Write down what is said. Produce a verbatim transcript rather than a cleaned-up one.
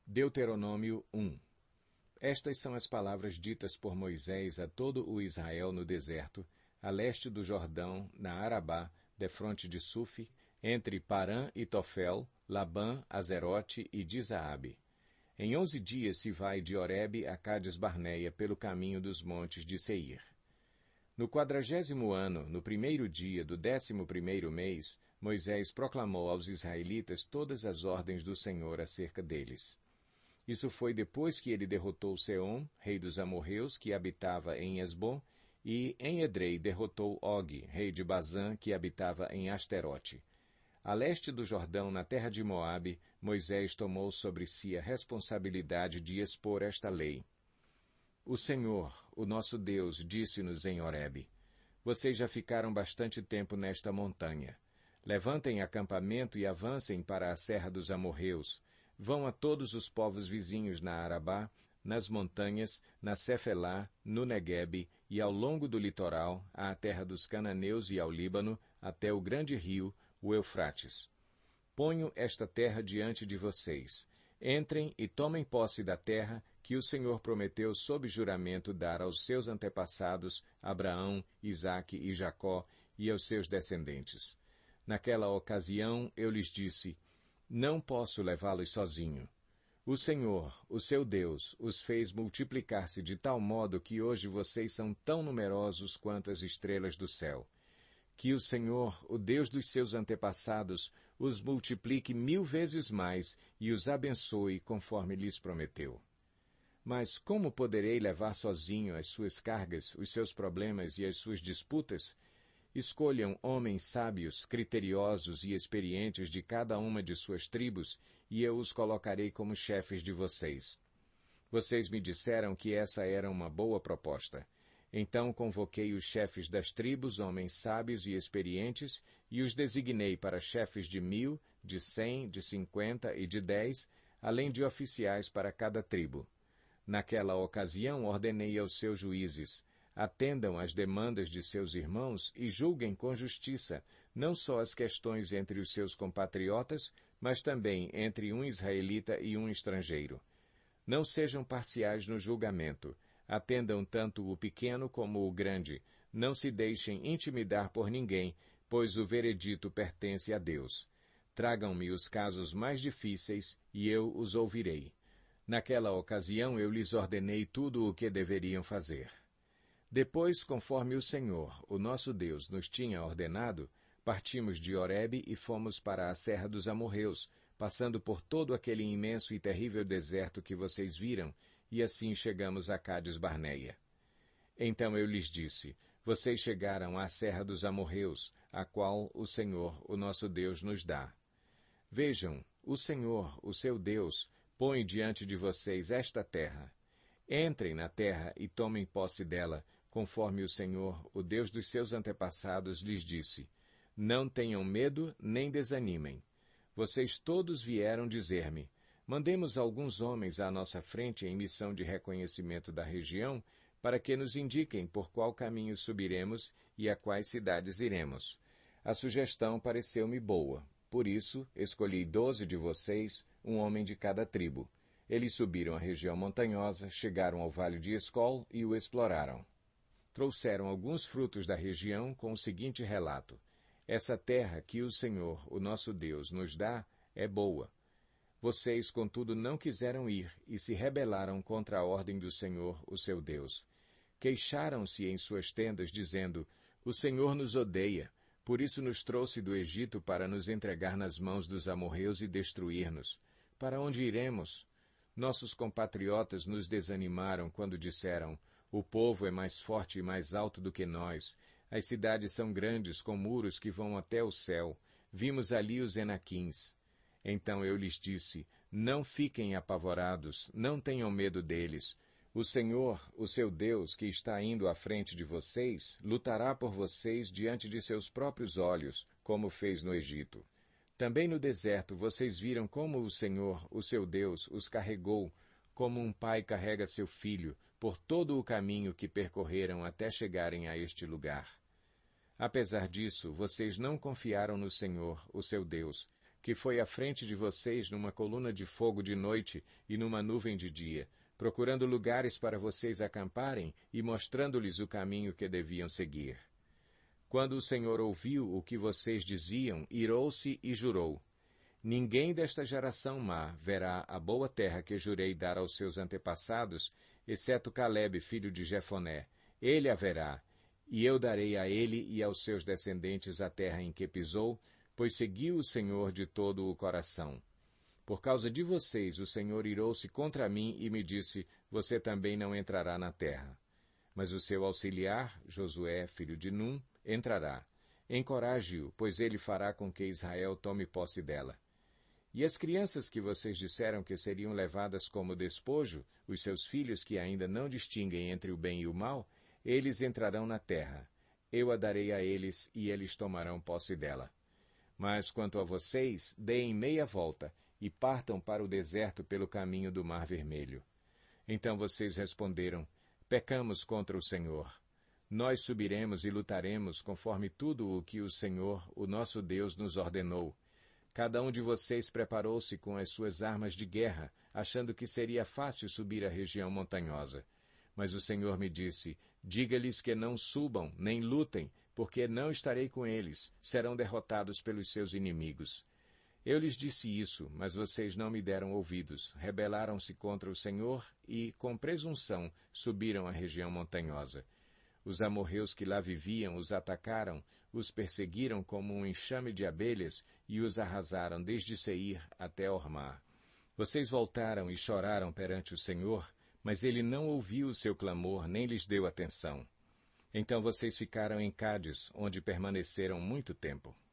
Deuteronômio um. Estas são as palavras ditas por Moisés a todo o Israel no deserto, a leste do Jordão, na Arabá, defronte de Sufi, entre Parã e Tofel, Labã, Azerote e Dizaabe. Em onze dias se vai de Horebe a Cades Barneia pelo caminho dos montes de Seir. No quadragésimo ano, no primeiro dia do décimo primeiro mês, Moisés proclamou aos israelitas todas as ordens do Senhor acerca deles. Isso foi depois que ele derrotou Seom, rei dos amorreus, que habitava em Esbom, e em Edrei derrotou Og, rei de Bazã, que habitava em Asterote. A leste do Jordão, na terra de Moabe, Moisés tomou sobre si a responsabilidade de expor esta lei. O Senhor, o nosso Deus, disse-nos em Horebe: Vocês já ficaram bastante tempo nesta montanha. Levantem acampamento e avancem para a serra dos amorreus. Vão a todos os povos vizinhos na Arabá, nas montanhas, na Cefelá, no Neguebe e ao longo do litoral, à terra dos cananeus e ao Líbano, até o grande rio, o Eufrates. Ponho esta terra diante de vocês. Entrem e tomem posse da terra que o Senhor prometeu sob juramento dar aos seus antepassados, Abraão, Isaque e Jacó, e aos seus descendentes. Naquela ocasião eu lhes disse: Não posso levá-los sozinho. O Senhor, o seu Deus, os fez multiplicar-se de tal modo que hoje vocês são tão numerosos quanto as estrelas do céu. Que o Senhor, o Deus dos seus antepassados, os multiplique mil vezes mais e os abençoe conforme lhes prometeu. Mas como poderei levar sozinho as suas cargas, os seus problemas e as suas disputas? Escolham homens sábios, criteriosos e experientes de cada uma de suas tribos, e eu os colocarei como chefes de vocês. Vocês me disseram que essa era uma boa proposta. Então convoquei os chefes das tribos, homens sábios e experientes, e os designei para chefes de mil, de cem, de cinquenta e de dez, além de oficiais para cada tribo. Naquela ocasião ordenei aos seus juízes: Atendam às demandas de seus irmãos e julguem com justiça, não só as questões entre os seus compatriotas, mas também entre um israelita e um estrangeiro. Não sejam parciais no julgamento. Atendam tanto o pequeno como o grande. Não se deixem intimidar por ninguém, pois o veredito pertence a Deus. Tragam-me os casos mais difíceis e eu os ouvirei. Naquela ocasião eu lhes ordenei tudo o que deveriam fazer. Depois, conforme o Senhor, o nosso Deus, nos tinha ordenado, partimos de Horebe e fomos para a serra dos amorreus, passando por todo aquele imenso e terrível deserto que vocês viram, e assim chegamos a Cades Barneia. Então eu lhes disse: Vocês chegaram à serra dos amorreus, a qual o Senhor, o nosso Deus, nos dá. Vejam, o Senhor, o seu Deus, põe diante de vocês esta terra. Entrem na terra e tomem posse dela, conforme o Senhor, o Deus dos seus antepassados, lhes disse. Não tenham medo, nem desanimem. Vocês todos vieram dizer-me: Mandemos alguns homens à nossa frente em missão de reconhecimento da região, para que nos indiquem por qual caminho subiremos e a quais cidades iremos. A sugestão pareceu-me boa. Por isso, escolhi doze de vocês, um homem de cada tribo. Eles subiram a região montanhosa, chegaram ao vale de Escol e o exploraram. Trouxeram alguns frutos da região com o seguinte relato: Essa terra que o Senhor, o nosso Deus, nos dá, é boa. Vocês, contudo, não quiseram ir e se rebelaram contra a ordem do Senhor, o seu Deus. Queixaram-se em suas tendas, dizendo: O Senhor nos odeia, por isso nos trouxe do Egito para nos entregar nas mãos dos amorreus e destruir-nos. Para onde iremos? Nossos compatriotas nos desanimaram quando disseram: O povo é mais forte e mais alto do que nós. As cidades são grandes, com muros que vão até o céu. Vimos ali os Enaquins. Então eu lhes disse: Não fiquem apavorados, não tenham medo deles. O Senhor, o seu Deus, que está indo à frente de vocês, lutará por vocês diante de seus próprios olhos, como fez no Egito. Também no deserto vocês viram como o Senhor, o seu Deus, os carregou, como um pai carrega seu filho, por todo o caminho que percorreram até chegarem a este lugar. Apesar disso, vocês não confiaram no Senhor, o seu Deus, que foi à frente de vocês numa coluna de fogo de noite e numa nuvem de dia, procurando lugares para vocês acamparem e mostrando-lhes o caminho que deviam seguir. Quando o Senhor ouviu o que vocês diziam, irou-se e jurou: Ninguém desta geração má verá a boa terra que jurei dar aos seus antepassados, exceto Calebe, filho de Jefoné. Ele a verá, e eu darei a ele e aos seus descendentes a terra em que pisou, pois seguiu o Senhor de todo o coração. Por causa de vocês, o Senhor irou-se contra mim e me disse: Você também não entrará na terra. Mas o seu auxiliar, Josué, filho de Num, entrará. Encoraje-o, pois ele fará com que Israel tome posse dela. E as crianças que vocês disseram que seriam levadas como despojo, os seus filhos que ainda não distinguem entre o bem e o mal, eles entrarão na terra. Eu a darei a eles, e eles tomarão posse dela. Mas quanto a vocês, deem meia volta, e partam para o deserto pelo caminho do Mar Vermelho. Então vocês responderam: Pecamos contra o Senhor. Nós subiremos e lutaremos conforme tudo o que o Senhor, o nosso Deus, nos ordenou. Cada um de vocês preparou-se com as suas armas de guerra, achando que seria fácil subir a região montanhosa. Mas o Senhor me disse: Diga-lhes que não subam, nem lutem, porque não estarei com eles, serão derrotados pelos seus inimigos. Eu lhes disse isso, mas vocês não me deram ouvidos, rebelaram-se contra o Senhor e, com presunção, subiram a região montanhosa. Os amorreus que lá viviam os atacaram, os perseguiram como um enxame de abelhas e os arrasaram desde Seir até Ormá. Vocês voltaram e choraram perante o Senhor, mas ele não ouviu o seu clamor nem lhes deu atenção. Então vocês ficaram em Cádiz, onde permaneceram muito tempo.